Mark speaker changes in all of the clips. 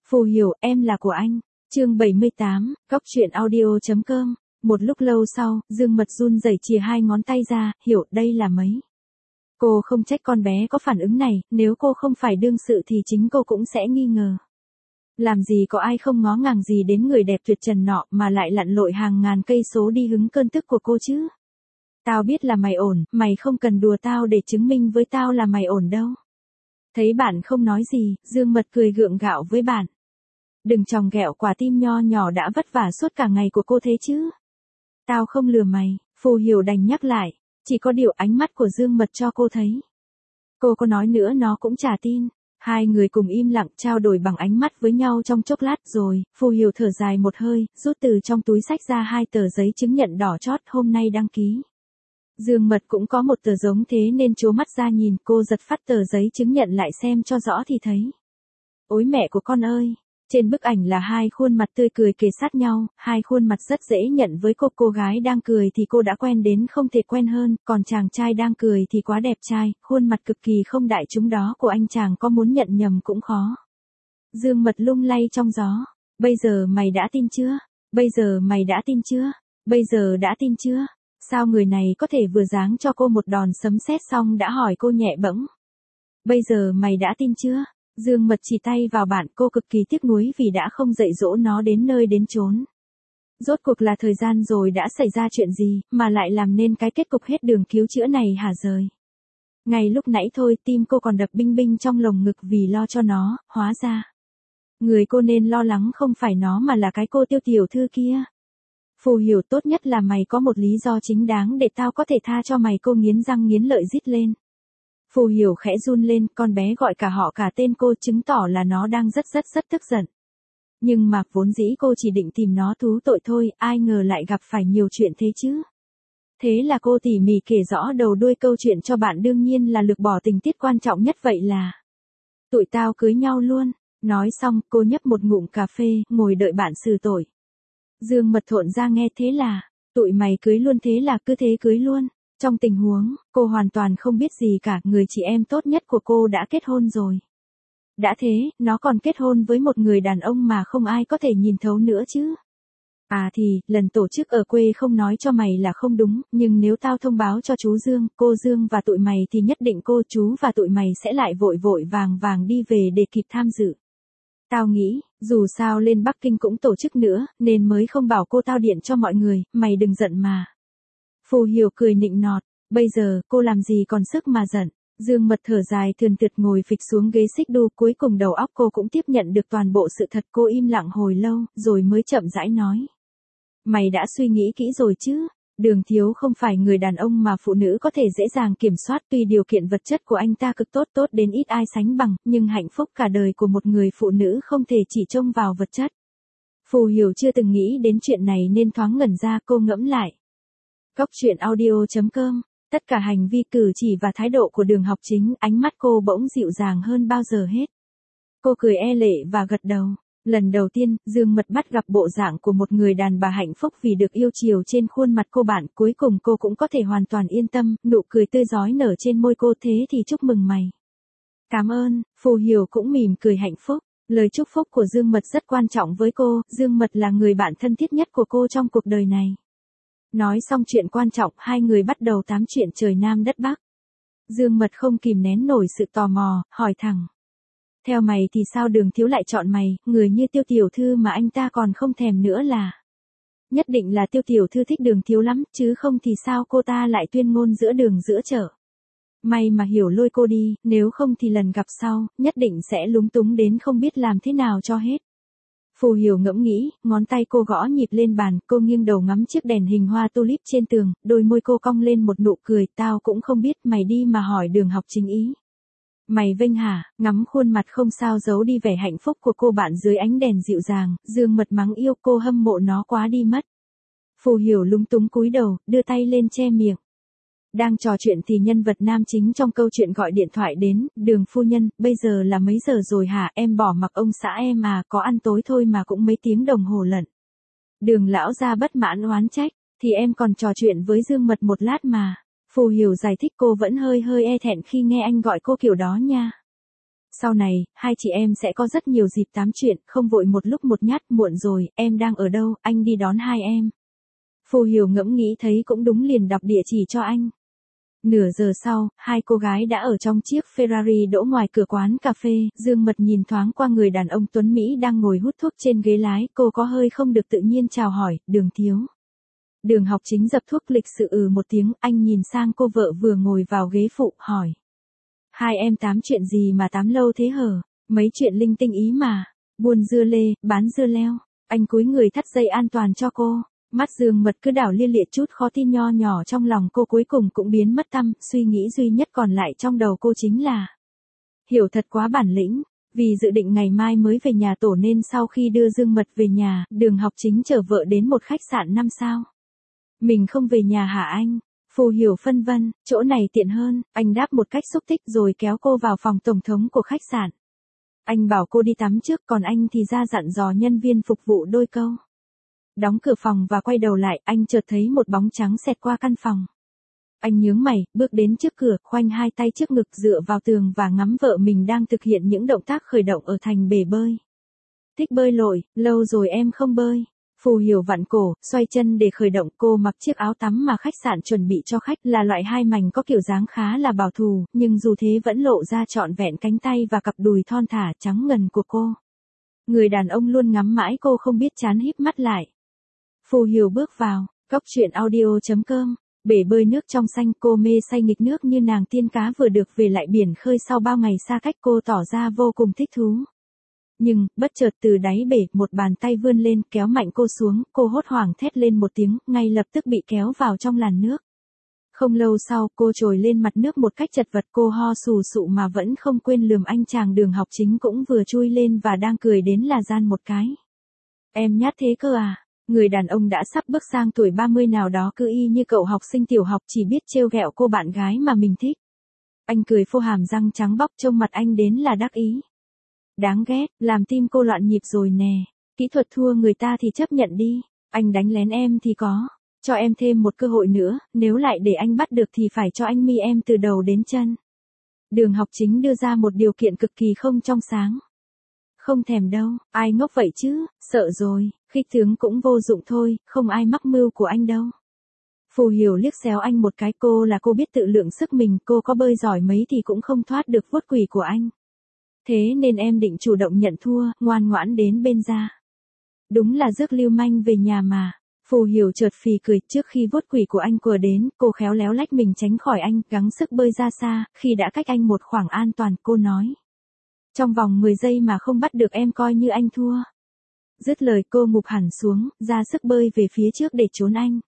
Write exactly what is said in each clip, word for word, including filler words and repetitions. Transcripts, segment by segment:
Speaker 1: Phù Hiểu, em là của anh. Chương bảy mươi tám, góc truyện audio.com. Một lúc lâu sau, Dương Mật run rẩy chìa hai ngón tay ra, Hiểu, đây là mấy. Cô không trách con bé có phản ứng này, nếu cô không phải đương sự thì chính cô cũng sẽ nghi ngờ. Làm gì có ai không ngó ngàng gì đến người đẹp tuyệt trần nọ mà lại lặn lội hàng ngàn cây số đi hứng cơn tức của cô chứ. Tao biết là mày ổn, mày không cần đùa tao để chứng minh với tao là mày ổn đâu. Thấy bạn không nói gì, Dương Mật cười gượng gạo với bạn. Đừng chòng ghẹo quả tim nho nhỏ đã vất vả suốt cả ngày của cô thế chứ. Tao không lừa mày, Phù Hiểu đành nhắc lại, chỉ có điều ánh mắt của Dương Mật cho cô thấy. Cô có nói nữa nó cũng chả tin. Hai người cùng im lặng trao đổi bằng ánh mắt với nhau trong chốc lát rồi, Phù Hiểu thở dài một hơi, rút từ trong túi xách ra hai tờ giấy chứng nhận đỏ chót hôm nay đăng ký. Dương Mật cũng có một tờ giống thế nên trố mắt ra nhìn, cô giật phát tờ giấy chứng nhận lại xem cho rõ thì thấy. Ôi mẹ của con ơi! Trên bức ảnh là hai khuôn mặt tươi cười kề sát nhau, hai khuôn mặt rất dễ nhận với cô. Cô gái đang cười thì cô đã quen đến không thể quen hơn, còn chàng trai đang cười thì quá đẹp trai, khuôn mặt cực kỳ không đại chúng đó của anh chàng có muốn nhận nhầm cũng khó. Dương Mật lung lay trong gió. Bây giờ mày đã tin chưa? Bây giờ mày đã tin chưa? Bây giờ đã tin chưa? Sao người này có thể vừa giáng cho cô một đòn sấm sét xong đã hỏi cô nhẹ bẫng. Bây giờ mày đã tin chưa? Dương Mật chỉ tay vào bạn, cô cực kỳ tiếc nuối vì đã không dạy dỗ nó đến nơi đến chốn. Rốt cuộc là thời gian rồi đã xảy ra chuyện gì, mà lại làm nên cái kết cục hết đường cứu chữa này hả rời. Ngay lúc nãy thôi tim cô còn đập binh binh trong lồng ngực vì lo cho nó, hóa ra. Người cô nên lo lắng không phải nó mà là cái cô Tiêu tiểu thư kia. Phù Hiểu, tốt nhất là mày có một lý do chính đáng để tao có thể tha cho mày, cô nghiến răng nghiến lợi rít lên. Phù Hiểu khẽ run lên, con bé gọi cả họ cả tên cô chứng tỏ là nó đang rất rất rất tức giận. Nhưng mà vốn dĩ cô chỉ định tìm nó thú tội thôi, ai ngờ lại gặp phải nhiều chuyện thế chứ. Thế là cô tỉ mỉ kể rõ đầu đuôi câu chuyện cho bạn, đương nhiên là lược bỏ tình tiết quan trọng nhất, vậy là tụi tao cưới nhau luôn. Nói xong, cô nhấp một ngụm cà phê, ngồi đợi bạn xử tội. Dương Mật thộn ra nghe, thế là tụi mày cưới luôn, thế là cứ thế cưới luôn. Trong tình huống, cô hoàn toàn không biết gì cả, người chị em tốt nhất của cô đã kết hôn rồi. Đã thế, nó còn kết hôn với một người đàn ông mà không ai có thể nhìn thấu nữa chứ. À thì, lần tổ chức ở quê không nói cho mày là không đúng, nhưng nếu tao thông báo cho chú Dương, cô Dương và tụi mày thì nhất định cô chú và tụi mày sẽ lại vội vội vàng vàng đi về để kịp tham dự. Tao nghĩ, dù sao lên Bắc Kinh cũng tổ chức nữa, nên mới không bảo cô tao điện cho mọi người, mày đừng giận mà. Phù Hiểu cười nịnh nọt, bây giờ cô làm gì còn sức mà giận. Dương Mật thở dài thườn thượt ngồi phịch xuống ghế xích đu, cuối cùng đầu óc cô cũng tiếp nhận được toàn bộ sự thật. Cô im lặng hồi lâu, rồi mới chậm rãi nói. Mày đã suy nghĩ kỹ rồi chứ? Đường Thiếu không phải người đàn ông mà phụ nữ có thể dễ dàng kiểm soát, tuy điều kiện vật chất của anh ta cực tốt tốt đến ít ai sánh bằng, nhưng hạnh phúc cả đời của một người phụ nữ không thể chỉ trông vào vật chất. Phù Hiểu chưa từng nghĩ đến chuyện này nên thoáng ngẩn ra, cô ngẫm lại. Góc truyện audio.com, tất cả hành vi cử chỉ và thái độ của Đường Học Chính, ánh mắt cô bỗng dịu dàng hơn bao giờ hết. Cô cười e lệ và gật đầu. Lần đầu tiên, Dương Mật bắt gặp bộ dạng của một người đàn bà hạnh phúc vì được yêu chiều trên khuôn mặt cô bạn, cuối cùng cô cũng có thể hoàn toàn yên tâm, nụ cười tươi rói nở trên môi cô, thế thì chúc mừng mày. Cảm ơn, Phù Hiểu cũng mỉm cười hạnh phúc. Lời chúc phúc của Dương Mật rất quan trọng với cô, Dương Mật là người bạn thân thiết nhất của cô trong cuộc đời này. Nói xong chuyện quan trọng, hai người bắt đầu tám chuyện trời Nam đất Bắc. Dương Mật không kìm nén nổi sự tò mò, hỏi thẳng. Theo mày thì sao Đường Thiếu lại chọn mày, người như Tiêu tiểu thư mà anh ta còn không thèm nữa là. Nhất định là Tiêu tiểu thư thích Đường Thiếu lắm, chứ không thì sao cô ta lại tuyên ngôn giữa đường giữa chợ. May mà Hiểu lôi cô đi, nếu không thì lần gặp sau, nhất định sẽ lúng túng đến không biết làm thế nào cho hết. Phù Hiểu ngẫm nghĩ, ngón tay cô gõ nhịp lên bàn, cô nghiêng đầu ngắm chiếc đèn hình hoa tulip trên tường, đôi môi cô cong lên một nụ cười, tao cũng không biết, mày đi mà hỏi Đường Học Chính ý. Mày vênh hả? Ngắm khuôn mặt không sao giấu đi vẻ hạnh phúc của cô bạn dưới ánh đèn dịu dàng, Dương Mật mắng yêu, cô hâm mộ nó quá đi mất. Phù Hiểu lúng túng cúi đầu, đưa tay lên che miệng. Đang trò chuyện thì nhân vật nam chính trong câu chuyện gọi điện thoại đến, Đường phu nhân, bây giờ là mấy giờ rồi hả, em bỏ mặc ông xã em à, có ăn tối thôi mà cũng mấy tiếng đồng hồ lận. Đường lão gia bất mãn oán trách, thì em còn trò chuyện với Dương Mật một lát mà. Phù Hiểu giải thích, cô vẫn hơi hơi e thẹn khi nghe anh gọi cô kiểu đó nha. Sau này, hai chị em sẽ có rất nhiều dịp tám chuyện, không vội một lúc một nhát. Muộn rồi, em đang ở đâu, anh đi đón hai em. Phù Hiểu ngẫm nghĩ thấy cũng đúng liền đọc địa chỉ cho anh. Nửa giờ sau, hai cô gái đã ở trong chiếc Ferrari đỗ ngoài cửa quán cà phê. Dương Mật nhìn thoáng qua người đàn ông tuấn Mỹ đang ngồi hút thuốc trên ghế lái, cô có hơi không được tự nhiên chào hỏi, Đường thiếu. Đường Học Chính dập thuốc lịch sự ừ một tiếng, anh nhìn sang cô vợ vừa ngồi vào ghế phụ, hỏi. Hai em tám chuyện gì mà tám lâu thế hở, mấy chuyện linh tinh ý mà, buôn dưa lê, bán dưa leo. Anh cúi người thắt dây an toàn cho cô. Mắt Dương Mật cứ đảo lia lịa, chút khó tin nho nhỏ trong lòng cô cuối cùng cũng biến mất tăm, suy nghĩ duy nhất còn lại trong đầu cô chính là Hiểu thật quá bản lĩnh, vì dự định ngày mai mới về nhà tổ nên sau khi đưa Dương Mật về nhà, Đường Học Chính chở vợ đến một khách sạn năm sao. Mình không về nhà hả anh? Phù Hiểu phân vân, chỗ này tiện hơn, anh đáp một cách xúc tích rồi kéo cô vào phòng tổng thống của khách sạn. Anh bảo cô đi tắm trước, còn anh thì ra dặn dò nhân viên phục vụ đôi câu. Đóng cửa phòng và quay đầu lại, anh chợt thấy một bóng trắng xẹt qua căn phòng. Anh nhướng mày, bước đến trước cửa, khoanh hai tay trước ngực dựa vào tường và ngắm vợ mình đang thực hiện những động tác khởi động ở thành bể bơi. Thích bơi lội, lâu rồi em không bơi. Phù Hiểu vặn cổ, xoay chân để khởi động. Cô mặc chiếc áo tắm mà khách sạn chuẩn bị cho khách, là loại hai mảnh có kiểu dáng khá là bảo thủ, nhưng dù thế vẫn lộ ra trọn vẹn cánh tay và cặp đùi thon thả trắng ngần của cô. Người đàn ông luôn ngắm mãi cô không biết chán híp mắt lại. Phù Hiểu bước vào, Cóc truyện audio chấm com, bể bơi nước trong xanh, cô mê say nghịch nước như nàng tiên cá vừa được về lại biển khơi sau bao ngày xa cách, cô tỏ ra vô cùng thích thú. Nhưng, bất chợt từ đáy bể, một bàn tay vươn lên, kéo mạnh cô xuống, cô hốt hoảng thét lên một tiếng, ngay lập tức bị kéo vào trong làn nước. Không lâu sau, cô trồi lên mặt nước một cách chật vật, cô ho sù sụ mà vẫn không quên lườm anh chàng Đường Học Chính cũng vừa chui lên và đang cười đến là gian một cái. Em nhát thế cơ à? Người đàn ông đã sắp bước sang tuổi ba mươi nào đó cứ y như cậu học sinh tiểu học chỉ biết trêu ghẹo cô bạn gái mà mình thích. Anh cười phô hàm răng trắng bóc, trông mặt anh đến là đắc ý. Đáng ghét, làm tim cô loạn nhịp rồi nè. Kỹ thuật thua người ta thì chấp nhận đi. Anh đánh lén em thì có. Cho em thêm một cơ hội nữa, nếu lại để anh bắt được thì phải cho anh mi em từ đầu đến chân. Đường Học Chính đưa ra một điều kiện cực kỳ không trong sáng. Không thèm đâu, ai ngốc vậy chứ, sợ rồi, khích tướng cũng vô dụng thôi, không ai mắc mưu của anh đâu. Phù Hiểu liếc xéo anh một cái, cô là cô biết tự lượng sức mình, cô có bơi giỏi mấy thì cũng không thoát được vuốt quỷ của anh. Thế nên em định chủ động nhận thua, ngoan ngoãn đến bên ra. Đúng là rước lưu manh về nhà mà. Phù Hiểu chợt phì cười, trước khi vuốt quỷ của anh quờ đến, cô khéo léo lách mình tránh khỏi anh, gắng sức bơi ra xa, khi đã cách anh một khoảng an toàn, cô nói. Trong vòng mười giây mà không bắt được em coi như anh thua. Dứt lời cô ngụp hẳn xuống, ra sức bơi về phía trước để trốn anh.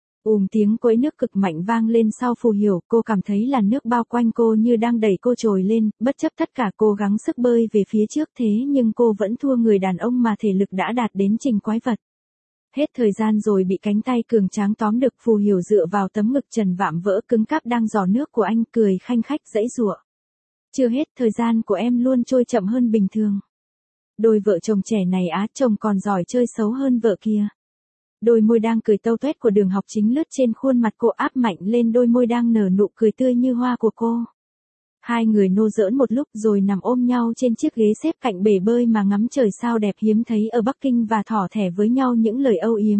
Speaker 1: Ùm tiếng quẫy nước cực mạnh vang lên sau Phù Hiểu, cô cảm thấy làn nước bao quanh cô như đang đẩy cô trồi lên, bất chấp tất cả cô gắng sức bơi về phía trước, thế nhưng cô vẫn thua người đàn ông mà thể lực đã đạt đến trình quái vật. Hết thời gian rồi bị cánh tay cường tráng tóm được, Phù Hiểu dựa vào tấm ngực trần vạm vỡ cứng cáp đang giò nước của anh, cười khanh khách giãy giụa. Chưa hết, thời gian của em luôn trôi chậm hơn bình thường. Đôi vợ chồng trẻ này á, chồng còn giỏi chơi xấu hơn vợ kia. Đôi môi đang cười tâu tuét của Đường Học Chính lướt trên khuôn mặt cô, áp mạnh lên đôi môi đang nở nụ cười tươi như hoa của cô. Hai người nô giỡn một lúc rồi nằm ôm nhau trên chiếc ghế xếp cạnh bể bơi mà ngắm trời sao đẹp hiếm thấy ở Bắc Kinh và thỏ thẻ với nhau những lời âu yếm.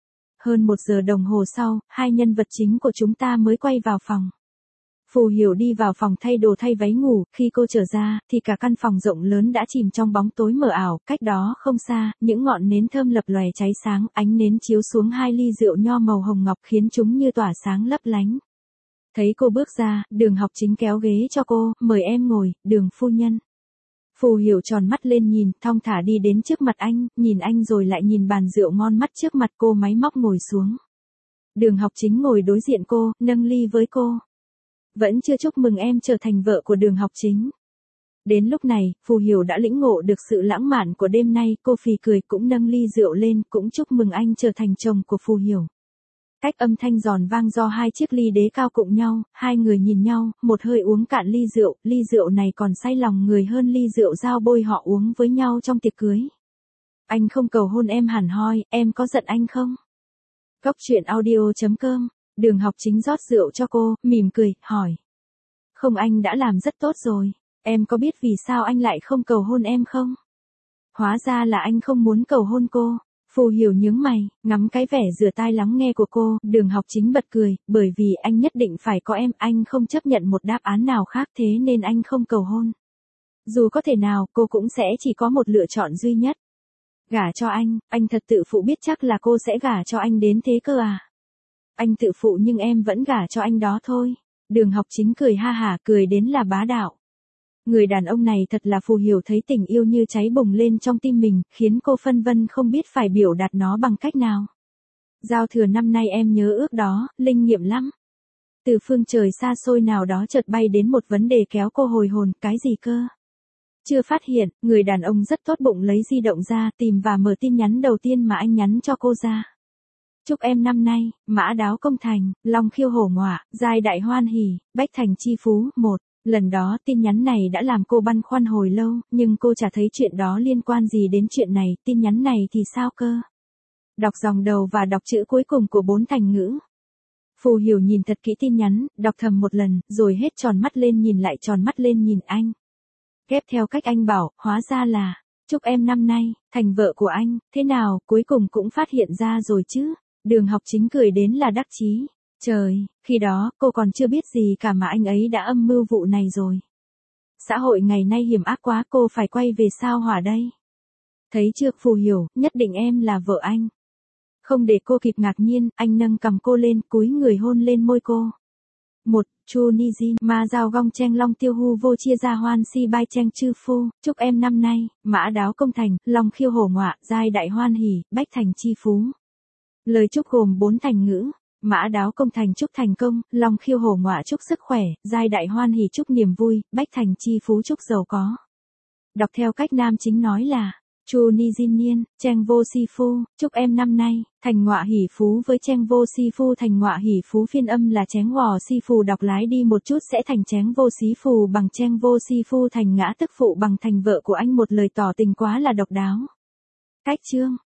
Speaker 1: Hơn một giờ đồng hồ sau, hai nhân vật chính của chúng ta mới quay vào phòng. Phù Hiểu đi vào phòng thay đồ thay váy ngủ, khi cô trở ra, thì cả căn phòng rộng lớn đã chìm trong bóng tối mờ ảo, cách đó không xa, những ngọn nến thơm lập lòe cháy sáng, ánh nến chiếu xuống hai ly rượu nho màu hồng ngọc khiến chúng như tỏa sáng lấp lánh. Thấy cô bước ra, Đường Học Chính kéo ghế cho cô, mời em ngồi, Đường phu nhân. Phù Hiểu tròn mắt lên nhìn, thong thả đi đến trước mặt anh, nhìn anh rồi lại nhìn bàn rượu ngon mắt trước mặt cô, máy móc ngồi xuống. Đường Học Chính ngồi đối diện cô, nâng ly với cô. Vẫn chưa chúc mừng em trở thành vợ của Đường Học Chính. Đến lúc này, Phù Hiểu đã lĩnh ngộ được sự lãng mạn của đêm nay, cô phì cười cũng nâng ly rượu lên, cũng chúc mừng anh trở thành chồng của Phù Hiểu. Cách âm thanh giòn vang do hai chiếc ly đế cao cụng nhau, hai người nhìn nhau, một hơi uống cạn ly rượu, ly rượu này còn say lòng người hơn ly rượu dao bôi họ uống với nhau trong tiệc cưới. Anh không cầu hôn em hẳn hoi, em có giận anh không? Cóc truyện audio chấm com, Đường Học Chính rót rượu cho cô, mỉm cười, hỏi. Không, anh đã làm rất tốt rồi. Em có biết vì sao anh lại không cầu hôn em không? Hóa ra là anh không muốn cầu hôn cô. Phù Hiểu nhướng mày, ngắm cái vẻ rửa tai lắng nghe của cô, Đường Học Chính bật cười, bởi vì anh nhất định phải có em, anh không chấp nhận một đáp án nào khác thế nên anh không cầu hôn. Dù có thể nào, cô cũng sẽ chỉ có một lựa chọn duy nhất. Gả cho anh, anh thật tự phụ biết chắc là cô sẽ gả cho anh đến thế cơ à? Anh tự phụ nhưng em vẫn gả cho anh đó thôi. Đường Học Chính cười ha hả, cười đến là bá đạo. Người đàn ông này thật là Phù Hiểu thấy tình yêu như cháy bùng lên trong tim mình, khiến cô phân vân không biết phải biểu đạt nó bằng cách nào. Giao thừa năm nay em nhớ ước đó, linh nghiệm lắm. Từ phương trời xa xôi nào đó chợt bay đến một vấn đề kéo cô hồi hồn, cái gì cơ? Chưa phát hiện, người đàn ông rất tốt bụng lấy di động ra, tìm và mở tin nhắn đầu tiên mà anh nhắn cho cô ra. Chúc em năm nay, mã đáo công thành, long khiêu hổ ngọa, giai đại hoan hỉ, bách thành chi phú, một. Lần đó tin nhắn này đã làm cô băn khoăn hồi lâu, nhưng cô chả thấy chuyện đó liên quan gì đến chuyện này, tin nhắn này thì sao cơ? Đọc dòng đầu và đọc chữ cuối cùng của bốn thành ngữ. Phù Hiểu nhìn thật kỹ tin nhắn, đọc thầm một lần, rồi hết tròn mắt lên nhìn lại tròn mắt lên nhìn anh. Ghép theo cách anh bảo, hóa ra là, chúc em năm nay, thành vợ của anh, thế nào, cuối cùng cũng phát hiện ra rồi chứ. Đường Học Chính cười đến là đắc chí. Trời, khi đó, cô còn chưa biết gì cả mà anh ấy đã âm mưu vụ này rồi. Xã hội ngày nay hiểm ác quá, cô phải quay về sao hỏa đây. Thấy chưa, Phù Hiểu, nhất định em là vợ anh. Không để cô kịp ngạc nhiên, anh nâng cầm cô lên, cúi người hôn lên môi cô. Một, Chu Ni Jin, ma giao gong cheng long tiêu hu vô chia ra hoan si bai cheng chư phu, chúc em năm nay, mã đáo công thành, long khiêu hổ ngọa, giai đại hoan hỉ, bách thành chi phú. Lời chúc gồm bốn thành ngữ. Mã đáo công thành chúc thành công, long khiêu hổ ngọa chúc sức khỏe, giai đại hoan hỉ chúc niềm vui, bách thành chi phú chúc giàu có. Đọc theo cách nam chính nói là, Chu Ni Jin Niên, cheng vô si phu, chúc em năm nay, thành ngọa hỉ phú với cheng vô si phu thành ngọa hỉ phú phiên âm là chén gò si phù đọc lái đi một chút sẽ thành chén vô xí phù bằng cheng vô si phu thành ngã tức phụ bằng thành vợ của anh một lời tỏ tình quá là độc đáo. Cách chương